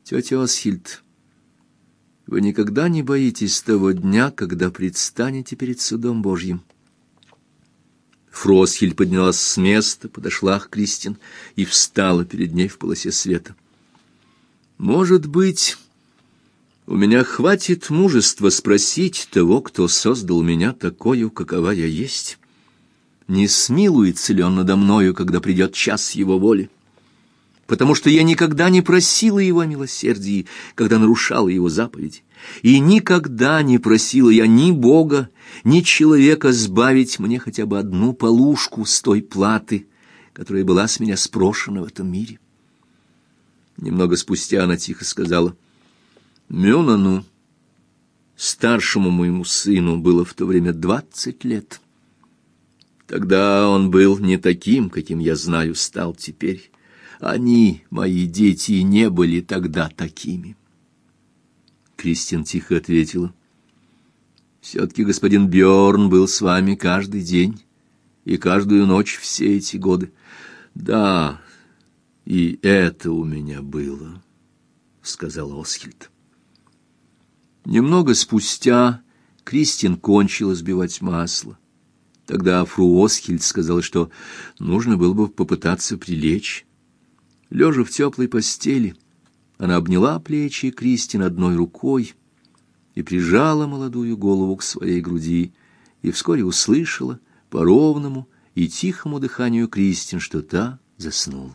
Тетя Осхильд, вы никогда не боитесь того дня, когда предстанете перед судом Божьим? Фру Осхильд поднялась с места, подошла к Кристин и встала перед ней в полосе света. Может быть, у меня хватит мужества спросить того, кто создал меня такою, какова я есть. Не смилуется ли он надо мною, когда придет час его воли? Потому что я никогда не просила его о милосердии, когда нарушала его заповеди, и никогда не просила я ни Бога, ни человека сбавить мне хотя бы одну полушку с той платы, которая была с меня спрошена в этом мире. Немного спустя она тихо сказала: Мюнану, старшему моему сыну, было в то время 20 лет. Тогда он был не таким, каким я знаю, стал теперь. Они, мои дети, не были тогда такими. Кристин тихо ответила: все-таки господин Бьорн был с вами каждый день и каждую ночь все эти годы. Да, и это у меня было, сказала Осхильд. Немного спустя Кристин кончила сбивать масло. Тогда фру Осхильд сказала, что нужно было бы попытаться прилечь. Лежа в теплой постели, она обняла плечи Кристин одной рукой и прижала молодую голову к своей груди, и вскоре услышала по ровному и тихому дыханию Кристин, что та заснула.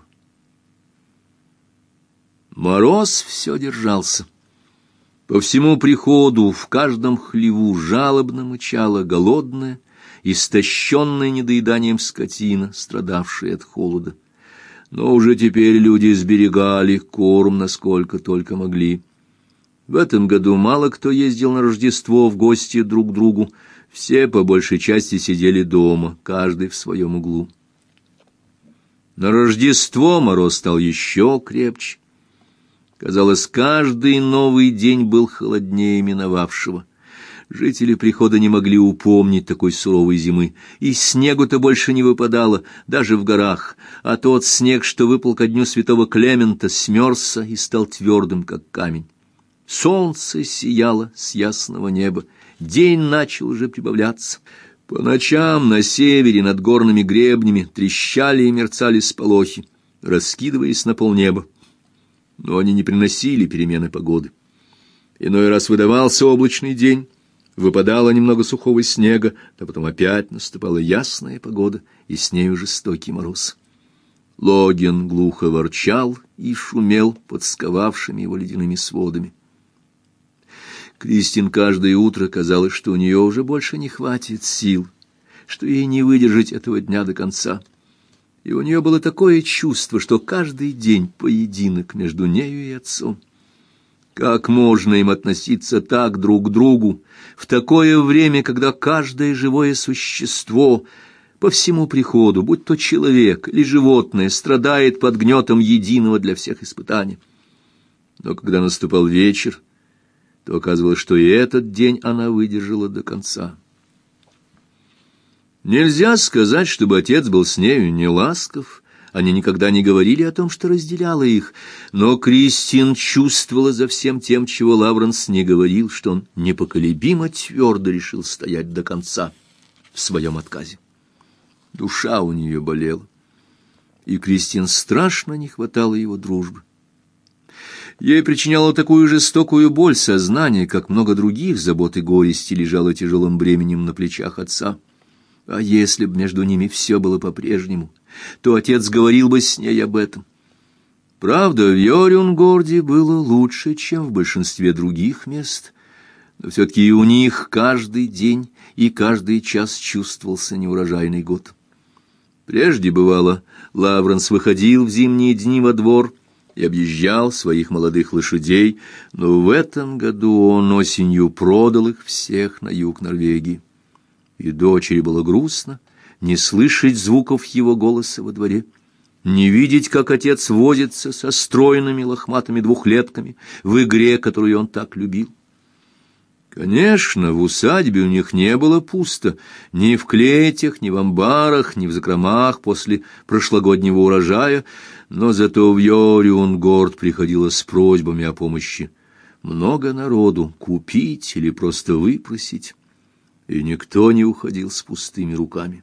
Мороз все держался. По всему приходу в каждом хлеву жалобно мычала голодная, истощенная недоеданием скотина, страдавшая от холода. Но уже теперь люди сберегали корм, насколько только могли. В этом году мало кто ездил на Рождество в гости друг к другу. Все по большей части сидели дома, каждый в своем углу. На Рождество мороз стал еще крепче. Казалось, каждый новый день был холоднее миновавшего. Жители прихода не могли упомнить такой суровой зимы, и снегу-то больше не выпадало, даже в горах, а тот снег, что выпал ко дню святого Клемента, смерзся и стал твердым, как камень. Солнце сияло с ясного неба, день начал уже прибавляться. По ночам на севере над горными гребнями трещали и мерцали сполохи, раскидываясь на полнеба. Но они не приносили перемены погоды. Иной раз выдавался облачный день, выпадало немного сухого снега, а потом опять наступала ясная погода, и с нею жестокий мороз. Логин глухо ворчал и шумел под сковавшими его ледяными сводами. Кристин каждое утро казалось, что у нее уже больше не хватит сил, что ей не выдержать этого дня до конца. И у нее было такое чувство, что каждый день поединок между нею и отцом. Как можно им относиться так друг к другу в такое время, когда каждое живое существо по всему приходу, будь то человек или животное, страдает под гнетом единого для всех испытания? Но когда наступал вечер, то оказывалось, что и этот день она выдержала до конца. Нельзя сказать, чтобы отец был с нею неласков. Они никогда не говорили о том, что разделяло их, но Кристин чувствовала за всем тем, чего Лавренс не говорил, что он непоколебимо твердо решил стоять до конца в своем отказе. Душа у нее болела, и Кристин страшно не хватало его дружбы. Ей причиняло такую жестокую боль сознание, как много других забот и горести лежало тяжелым бременем на плечах отца. А если бы между ними все было по-прежнему, то отец говорил бы с ней об этом. Правда, в Йорюнгорде было лучше, чем в большинстве других мест, но все-таки и у них каждый день и каждый час чувствовался неурожайный год. Прежде, бывало, Лавренс выходил в зимние дни во двор и объезжал своих молодых лошадей, но в этом году он осенью продал их всех на юг Норвегии. И дочери было грустно не слышать звуков его голоса во дворе, не видеть, как отец возится со стройными лохматыми двухлетками в игре, которую он так любил. Конечно, в усадьбе у них не было пусто, ни в клетях, ни в амбарах, ни в закромах после прошлогоднего урожая, но зато в Йорюнгорд приходило с просьбами о помощи много народу купить или просто выпросить, и никто не уходил с пустыми руками.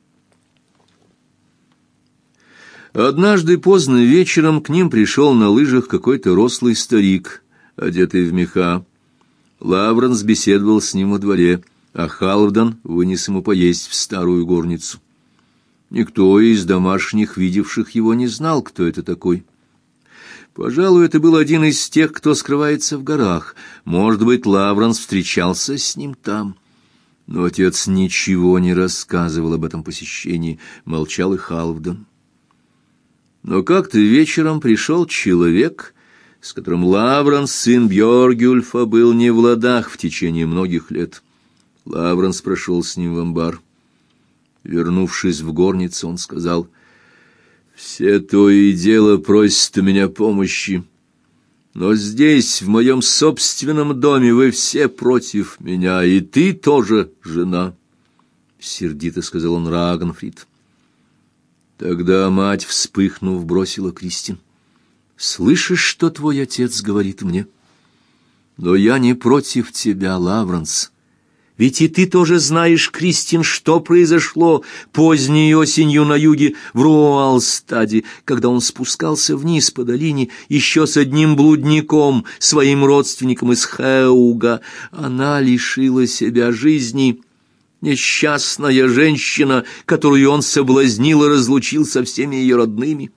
Однажды поздно вечером к ним пришел на лыжах какой-то рослый старик, одетый в меха. Лавренс беседовал с ним во дворе, а Халфдан вынес ему поесть в старую горницу. Никто из домашних, видевших его, не знал, кто это такой. Пожалуй, это был один из тех, кто скрывается в горах. Может быть, Лавренс встречался с ним там. Но отец ничего не рассказывал об этом посещении, молчал и Халфдан. Но как-то вечером пришел человек, с которым Лавренс, сын Бьоргюльфа, был не в ладах в течение многих лет. Лавренс прошел с ним в амбар. Вернувшись в горницу, он сказал: «Все то и дело просят у меня помощи, но здесь, в моем собственном доме, вы все против меня, и ты тоже, жена», — сердито сказал он Рагнфрид. Тогда мать, вспыхнув, бросила Кристин: «Слышишь, что твой отец говорит мне? Но я не против тебя, Лавренс. Ведь и ты тоже знаешь, Кристин, что произошло поздней осенью на юге в Руалстаде, когда он спускался вниз по долине еще с одним блудником, своим родственником из Хеуга. Она лишила себя жизни. Несчастная женщина, которую он соблазнил и разлучил со всеми ее родными».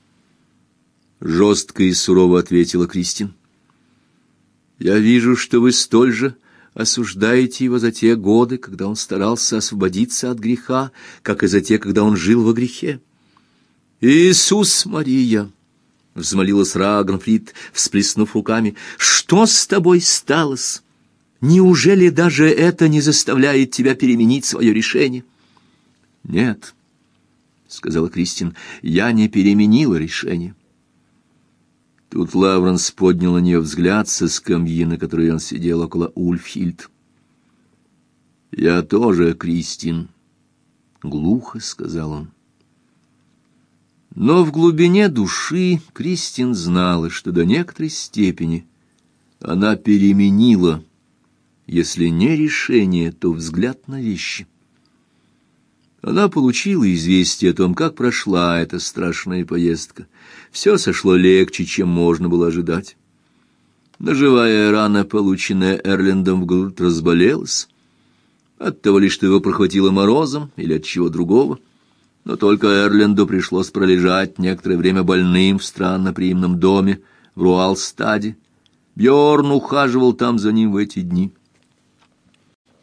Жестко и сурово ответила Кристин: «Я вижу, что вы столь же осуждаете его за те годы, когда он старался освободиться от греха, как и за те, когда он жил во грехе». «Иисус Мария!» — взмолилась Рагнфрид, всплеснув руками. «Что с тобой сталось? Неужели даже это не заставляет тебя переменить свое решение?» «Нет», — сказала Кристин, — «я не переменила решение». Тут Лавренс поднял на нее взгляд со скамьи, на которой он сидел около Ульфхильд. «Я тоже, Кристин», — глухо сказал он. Но в глубине души Кристин знала, что до некоторой степени она переменила, если не решение, то взгляд на вещи. Она получила известие о том, как прошла эта страшная поездка. Все сошло легче, чем можно было ожидать. Ножевая рана, полученная Эрлендом в грудь, разболелась. От того лишь, что его прохватило морозом или от чего другого. Но только Эрленду пришлось пролежать некоторое время больным в странноприимном доме в Руалстаде. Бьорн ухаживал там за ним в эти дни.